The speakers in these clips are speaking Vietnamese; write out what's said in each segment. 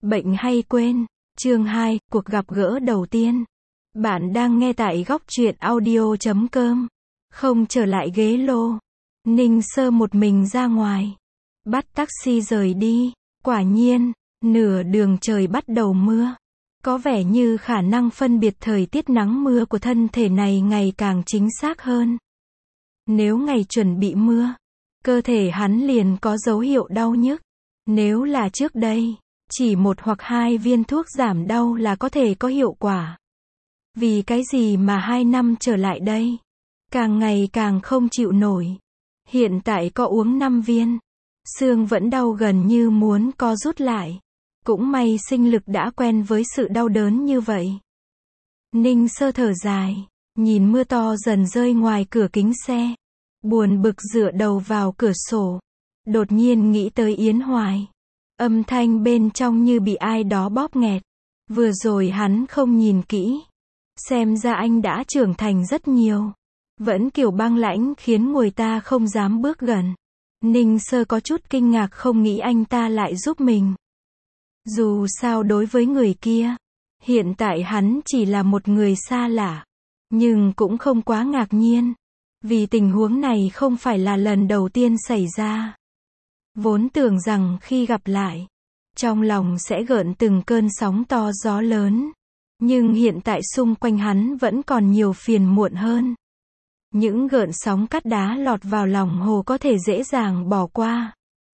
Bệnh hay quên. Chương 2, cuộc gặp gỡ đầu tiên. Bạn đang nghe tại góc truyện audio.com. Không trở lại ghế lô. Ninh Sơ một mình ra ngoài. Bắt taxi rời đi. Quả nhiên, nửa đường trời bắt đầu mưa. Có vẻ như khả năng phân biệt thời tiết nắng mưa của thân thể này ngày càng chính xác hơn. Nếu ngày chuẩn bị mưa, cơ thể hắn liền có dấu hiệu đau nhức. Nếu là trước đây, chỉ 1 hoặc 2 viên thuốc giảm đau là có thể có hiệu quả. Vì cái gì mà 2 năm trở lại đây, càng ngày càng không chịu nổi. Hiện tại có uống 5 viên, xương vẫn đau gần như muốn co rút lại. Cũng may sinh lực đã quen với sự đau đớn như vậy. Ninh Sơ thở dài, nhìn mưa to dần rơi ngoài cửa kính xe. Buồn bực dựa đầu vào cửa sổ. Đột nhiên nghĩ tới Yến Hoài. Âm thanh bên trong như bị ai đó bóp nghẹt. Vừa rồi hắn không nhìn kỹ. Xem ra anh đã trưởng thành rất nhiều. Vẫn kiểu băng lãnh khiến người ta không dám bước gần. Ninh Sơ có chút kinh ngạc không nghĩ anh ta lại giúp mình. Dù sao đối với người kia, hiện tại hắn chỉ là một người xa lạ. Nhưng cũng không quá ngạc nhiên. Vì tình huống này không phải là lần đầu tiên xảy ra. Vốn tưởng rằng khi gặp lại, trong lòng sẽ gợn từng cơn sóng to gió lớn. Nhưng hiện tại xung quanh hắn vẫn còn nhiều phiền muộn hơn. Những gợn sóng cát đá lọt vào lòng hồ có thể dễ dàng bỏ qua.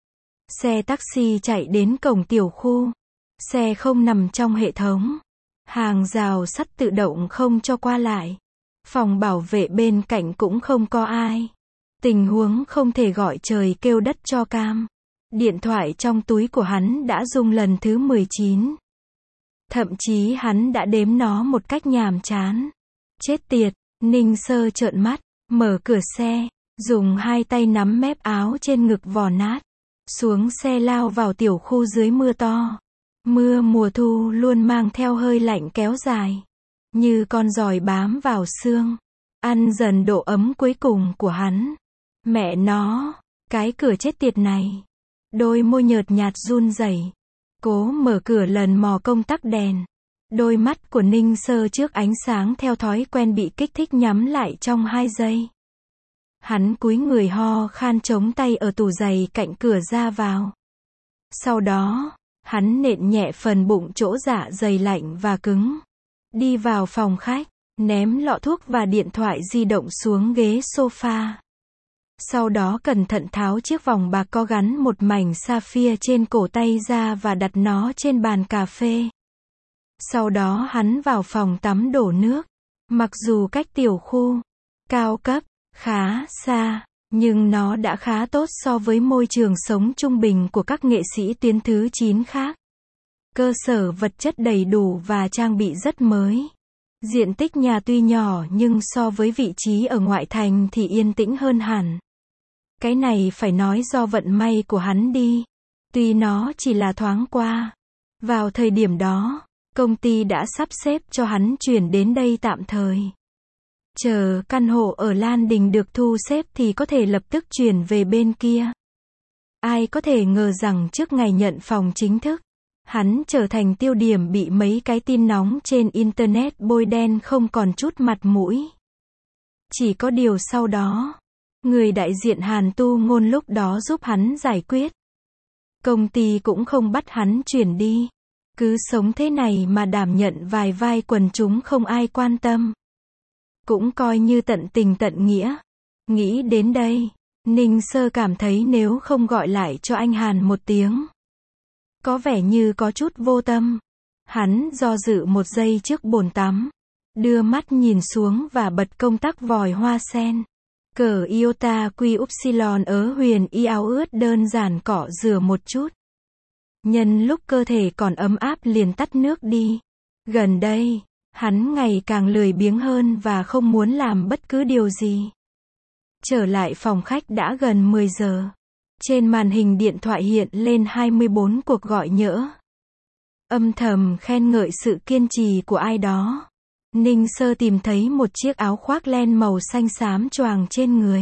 Xe taxi chạy đến cổng tiểu khu. Xe không nằm trong hệ thống. Hàng rào sắt tự động không cho qua lại. Phòng bảo vệ bên cạnh cũng không có ai. Tình huống không thể gọi trời kêu đất cho cam. Điện thoại trong túi của hắn đã rung lần thứ 19. Thậm chí hắn đã đếm nó một cách nhàm chán. Chết tiệt, Ninh Sơ trợn mắt, mở cửa xe, dùng 2 tay nắm mép áo trên ngực vò nát. Xuống xe lao vào tiểu khu dưới mưa to. Mưa mùa thu luôn mang theo hơi lạnh kéo dài. Như con giòi bám vào xương. Ăn dần độ ấm cuối cùng của hắn. Mẹ nó, cái cửa chết tiệt này. Đôi môi nhợt nhạt run rẩy. Cố mở cửa lần mò công tắc đèn. Đôi mắt của Ninh Sơ trước ánh sáng theo thói quen bị kích thích nhắm lại trong 2 giây. Hắn cúi người ho khan chống tay ở tủ giày cạnh cửa ra vào. Sau đó, hắn nện nhẹ phần bụng chỗ dạ dày lạnh và cứng. Đi vào phòng khách, ném lọ thuốc và điện thoại di động xuống ghế sofa. Sau đó cẩn thận tháo chiếc vòng bạc có gắn một mảnh sapphire trên cổ tay ra và đặt nó trên bàn cà phê. Sau đó hắn vào phòng tắm đổ nước. Mặc dù cách tiểu khu cao cấp khá xa, nhưng nó đã khá tốt so với môi trường sống trung bình của các nghệ sĩ tuyến thứ 9 khác. Cơ sở vật chất đầy đủ và trang bị rất mới. Diện tích nhà tuy nhỏ nhưng so với vị trí ở ngoại thành thì yên tĩnh hơn hẳn. Cái này phải nói do vận may của hắn đi. Tuy nó chỉ là thoáng qua. Vào thời điểm đó, công ty đã sắp xếp cho hắn chuyển đến đây tạm thời. Chờ căn hộ ở Lan Đình được thu xếp thì có thể lập tức chuyển về bên kia. Ai có thể ngờ rằng trước ngày nhận phòng chính thức, hắn trở thành tiêu điểm bị mấy cái tin nóng trên Internet bôi đen không còn chút mặt mũi. Chỉ có điều sau đó, người đại diện Hàn Tu Ngôn lúc đó giúp hắn giải quyết. Công ty cũng không bắt hắn chuyển đi. Cứ sống thế này mà đảm nhận vài vai quần chúng không ai quan tâm. Cũng coi như tận tình tận nghĩa. Nghĩ đến đây, Ninh Sơ cảm thấy nếu không gọi lại cho anh Hàn một tiếng, có vẻ như có chút vô tâm. Hắn do dự 1 giây trước bồn tắm. Đưa mắt nhìn xuống và bật công tắc vòi hoa sen. Cờ Iota Quy Upsilon ở huyền y áo ướt đơn giản cọ rửa một chút. Nhân lúc cơ thể còn ấm áp liền tắt nước đi. Gần đây, hắn ngày càng lười biếng hơn và không muốn làm bất cứ điều gì. Trở lại phòng khách đã gần 10 giờ. Trên màn hình điện thoại hiện lên 24 cuộc gọi nhỡ. Âm thầm khen ngợi sự kiên trì của ai đó. Ninh Sơ tìm thấy một chiếc áo khoác len màu xanh xám choàng trên người.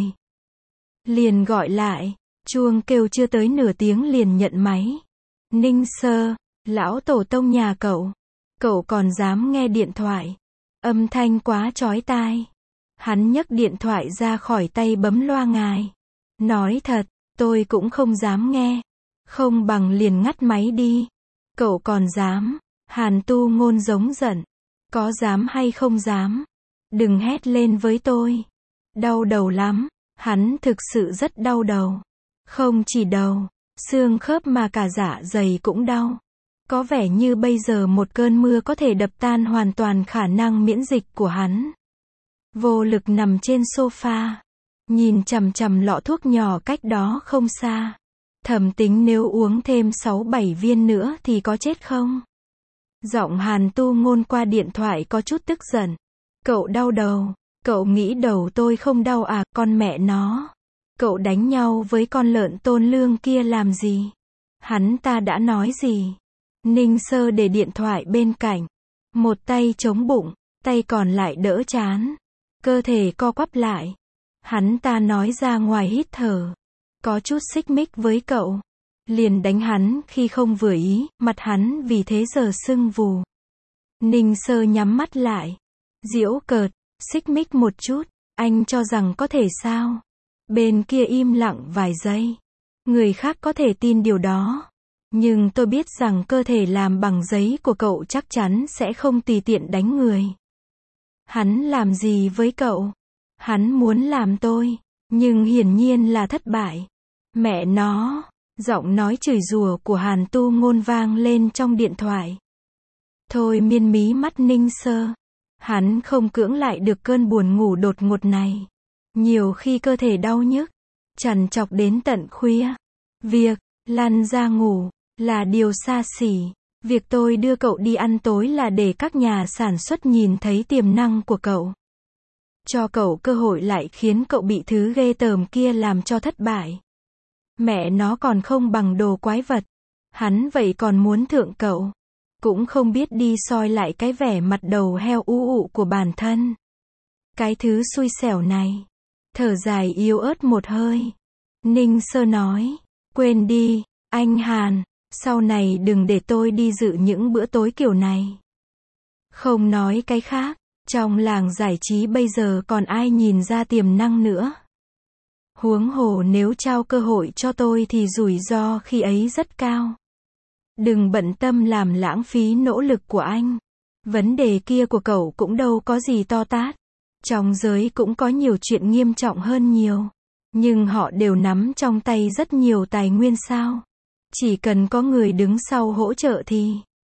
Liền gọi lại, chuông kêu chưa tới nửa tiếng liền nhận máy. Ninh Sơ, Lão tổ tông nhà cậu còn dám nghe điện thoại. Âm thanh quá chói tai. Hắn nhấc điện thoại ra khỏi tay bấm loa ngài. Nói thật, tôi cũng không dám nghe. Không bằng liền ngắt máy đi. Cậu còn dám. Hàn Tu Ngôn giống giận. Có dám hay không dám? Đừng hét lên với tôi. Đau đầu lắm. Hắn thực sự rất đau đầu. Không chỉ đầu, xương khớp mà cả dạ dày cũng đau. Có vẻ như bây giờ một cơn mưa có thể đập tan hoàn toàn khả năng miễn dịch của hắn. Vô lực nằm trên sofa. Nhìn chằm chằm lọ thuốc nhỏ cách đó không xa. Thầm tính nếu uống thêm 6-7 viên nữa thì có chết không? Giọng Hàn Tu Ngôn qua điện thoại có chút tức giận. Cậu đau đầu. Cậu nghĩ đầu tôi không đau à, con mẹ nó. Cậu đánh nhau với con lợn Tôn Lương kia làm gì? Hắn ta đã nói gì? Ninh Sơ để điện thoại bên cạnh. Một tay chống bụng, tay còn lại đỡ trán. Cơ thể co quắp lại. Hắn ta nói ra ngoài hít thở. Có chút xích mích với cậu. Liền đánh hắn khi không vừa ý, mặt hắn vì thế giờ sưng vù. Ninh Sơ nhắm mắt lại. Giễu cợt, xích mích một chút, anh cho rằng có thể sao? Bên kia im lặng vài giây. Người khác có thể tin điều đó. Nhưng tôi biết rằng cơ thể làm bằng giấy của cậu chắc chắn sẽ không tùy tiện đánh người. Hắn làm gì với cậu? Hắn muốn làm tôi, nhưng hiển nhiên là thất bại. Mẹ nó, giọng nói chửi rủa của Hàn Tu Ngôn vang lên trong điện thoại. Thôi miên mí mắt Ninh Sơ. Hắn không cưỡng lại được cơn buồn ngủ đột ngột này. Nhiều khi cơ thể đau nhức, trằn trọc đến tận khuya. Việc lăn ra ngủ là điều xa xỉ. Việc tôi đưa cậu đi ăn tối là để các nhà sản xuất nhìn thấy tiềm năng của cậu. Cho cậu cơ hội lại khiến cậu bị thứ ghê tởm kia làm cho thất bại. Mẹ nó còn không bằng đồ quái vật. Hắn vậy còn muốn thượng cậu. Cũng không biết đi soi lại cái vẻ mặt đầu heo u của bản thân. Cái thứ xui xẻo này. Thở dài yếu ớt một hơi. Ninh Sơ nói. Quên đi, anh Hàn. Sau này đừng để tôi đi dự những bữa tối kiểu này. Không nói cái khác. Trong làng giải trí bây giờ còn ai nhìn ra tiềm năng nữa. Huống hồ nếu trao cơ hội cho tôi thì rủi ro khi ấy rất cao. Đừng bận tâm làm lãng phí nỗ lực của anh. Vấn đề kia của cậu cũng đâu có gì to tát. Trong giới cũng có nhiều chuyện nghiêm trọng hơn nhiều. Nhưng họ đều nắm trong tay rất nhiều tài nguyên sao. Chỉ cần có người đứng sau hỗ trợ thì.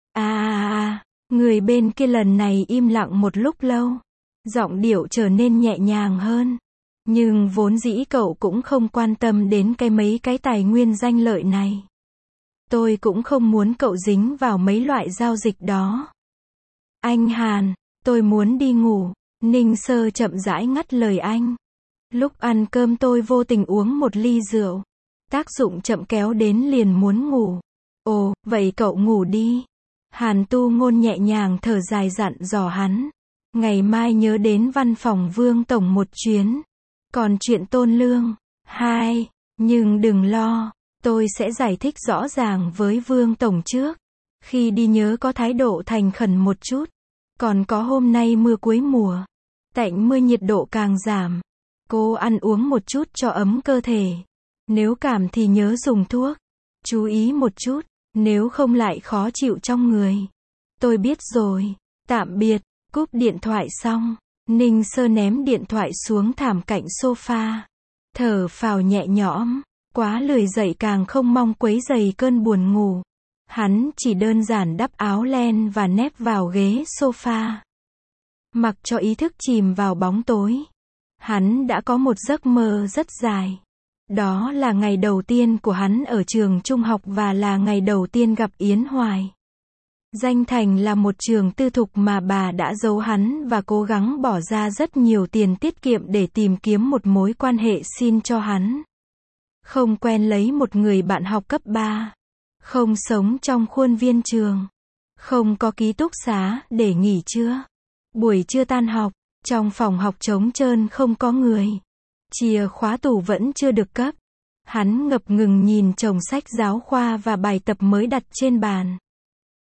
Người bên kia lần này im lặng một lúc lâu. Giọng điệu trở nên nhẹ nhàng hơn. Nhưng vốn dĩ cậu cũng không quan tâm đến mấy cái tài nguyên danh lợi này. Tôi cũng không muốn cậu dính vào mấy loại giao dịch đó. Anh Hàn, tôi muốn đi ngủ. Ninh Sơ chậm rãi ngắt lời anh. Lúc ăn cơm tôi vô tình uống một ly rượu. Tác dụng chậm kéo đến liền muốn ngủ. Ồ, vậy cậu ngủ đi. Hàn Tu Ngôn nhẹ nhàng thở dài dặn dò hắn. Ngày mai nhớ đến văn phòng Vương Tổng một chuyến. Còn chuyện Tôn Lương. Nhưng đừng lo. Tôi sẽ giải thích rõ ràng với Vương Tổng trước. Khi đi nhớ có thái độ thành khẩn một chút. Còn có hôm nay mưa cuối mùa. Tạnh mưa nhiệt độ càng giảm. Cô ăn uống một chút cho ấm cơ thể. Nếu cảm thì nhớ dùng thuốc. Chú ý một chút. Nếu không lại khó chịu trong người. Tôi biết rồi. Tạm biệt. Cúp điện thoại xong. Ninh Sơ ném điện thoại xuống thảm cạnh sofa. Thở phào nhẹ nhõm. Quá lười dậy càng không mong quấy rầy cơn buồn ngủ. Hắn chỉ đơn giản đắp áo len và nép vào ghế sofa. Mặc cho ý thức chìm vào bóng tối. Hắn đã có một giấc mơ rất dài. Đó là ngày đầu tiên của hắn ở trường trung học và là ngày đầu tiên gặp Yến Hoài. Danh Thành là một trường tư thục mà bà đã giấu hắn và cố gắng bỏ ra rất nhiều tiền tiết kiệm để tìm kiếm một mối quan hệ xin cho hắn. Không quen lấy một người bạn học cấp 3. Không sống trong khuôn viên trường. Không có ký túc xá để nghỉ trưa. Buổi trưa tan học, trong phòng học trống trơn không có người. Chìa khóa tủ vẫn chưa được cấp. Hắn ngập ngừng nhìn chồng sách giáo khoa và bài tập mới đặt trên bàn.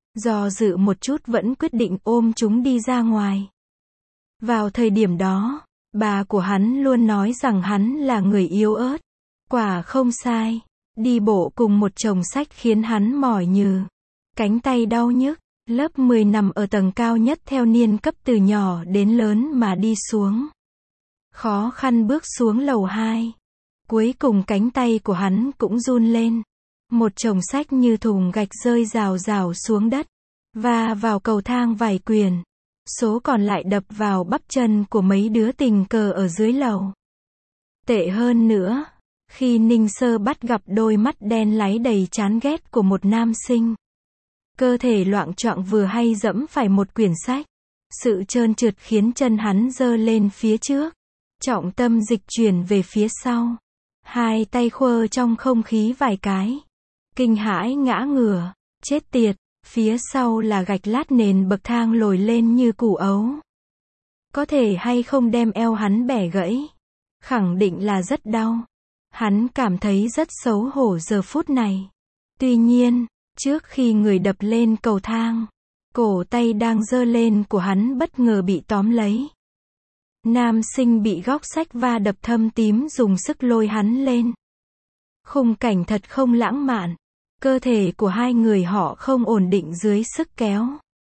Do dự một chút vẫn quyết định ôm chúng đi ra ngoài. Vào thời điểm đó, bà của hắn luôn nói rằng hắn là người yếu ớt. Quả không sai. Đi bộ cùng một chồng sách khiến hắn mỏi nhừ. Cánh tay đau nhức. Lớp 10 nằm ở tầng cao nhất theo niên cấp từ nhỏ đến lớn mà đi xuống. Khó khăn bước xuống lầu 2. Cuối cùng cánh tay của hắn cũng run lên. Một chồng sách như thùng gạch rơi rào rào xuống đất. Và vào cầu thang vài quyền. Số còn lại đập vào bắp chân của mấy đứa tình cờ ở dưới lầu. Tệ hơn nữa, khi Ninh Sơ bắt gặp đôi mắt đen láy đầy chán ghét của một nam sinh. Cơ thể loạng choạng vừa hay dẫm phải một quyển sách. Sự trơn trượt khiến chân hắn giơ lên phía trước. Trọng tâm dịch chuyển về phía sau. Hai tay khua trong không khí vài cái. Kinh hãi ngã ngửa. Chết tiệt, phía sau là gạch lát nền bậc thang lồi lên như củ ấu. Có thể hay không đem eo hắn bẻ gãy. Khẳng định là rất đau. Hắn cảm thấy rất xấu hổ giờ phút này. Tuy nhiên, trước khi người đập lên cầu thang, cổ tay đang giơ lên của hắn bất ngờ bị tóm lấy. Nam sinh bị góc sách va đập thâm tím dùng sức lôi hắn lên. Khung cảnh thật không lãng mạn. Cơ thể của hai người họ không ổn định dưới sức kéo.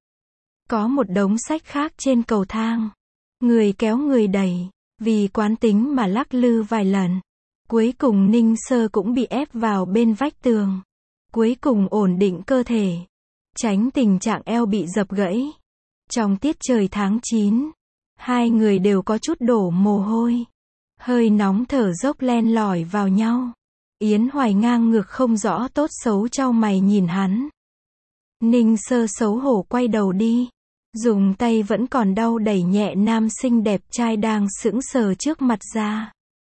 Có một đống sách khác trên cầu thang. Người kéo người đẩy. Vì quán tính mà lắc lư vài lần. Cuối cùng Ninh Sơ cũng bị ép vào bên vách tường. Cuối cùng ổn định cơ thể. Tránh tình trạng eo bị dập gãy. Trong tiết trời tháng 9. Hai người đều có chút đổ mồ hôi. Hơi nóng thở dốc len lỏi vào nhau. Yến Hoài ngang ngược không rõ tốt xấu chau mày nhìn hắn. Ninh Sơ xấu hổ quay đầu đi. Dùng tay vẫn còn đau đẩy nhẹ nam sinh đẹp trai đang sững sờ trước mặt ra.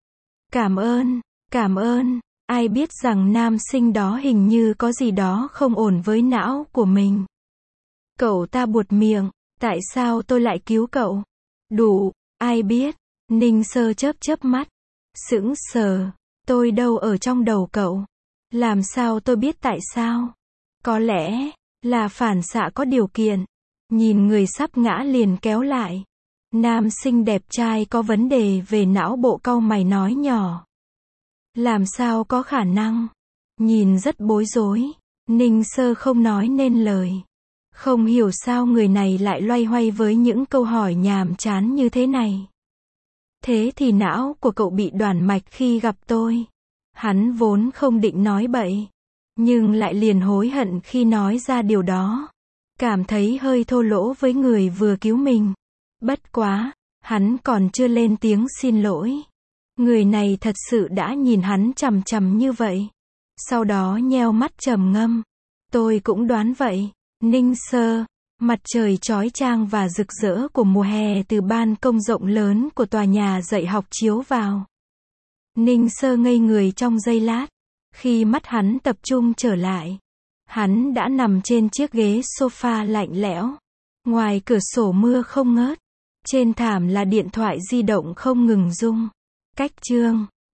Cảm ơn. Ai biết rằng nam sinh đó hình như có gì đó không ổn với não của mình. Cậu ta buột miệng, tại sao tôi lại cứu cậu? Đủ, ai biết? Ninh Sơ chớp mắt. Sững sờ, tôi đâu ở trong đầu cậu? Làm sao tôi biết tại sao? Có lẽ là phản xạ có điều kiện. Nhìn người sắp ngã liền kéo lại. Nam sinh đẹp trai có vấn đề về não bộ, cau mày nói nhỏ. Làm sao có khả năng? Nhìn rất bối rối. Ninh Sơ không nói nên lời. Không hiểu sao người này lại loay hoay với những câu hỏi nhàm chán như thế này. Thế thì não của cậu bị đoản mạch khi gặp tôi. Hắn vốn không định nói bậy. Nhưng lại liền hối hận khi nói ra điều đó. Cảm thấy hơi thô lỗ với người vừa cứu mình. Bất quá, hắn còn chưa lên tiếng xin lỗi. Người này thật sự đã nhìn hắn chằm chằm như vậy. Sau đó nheo mắt trầm ngâm. Tôi cũng đoán vậy. Ninh Sơ, mặt trời chói chang và rực rỡ của mùa hè từ ban công rộng lớn của tòa nhà dạy học chiếu vào. Ninh Sơ ngây người trong giây lát. Khi mắt hắn tập trung trở lại, hắn đã nằm trên chiếc ghế sofa lạnh lẽo. Ngoài cửa sổ mưa không ngớt. Trên thảm là điện thoại di động không ngừng rung. Cách chương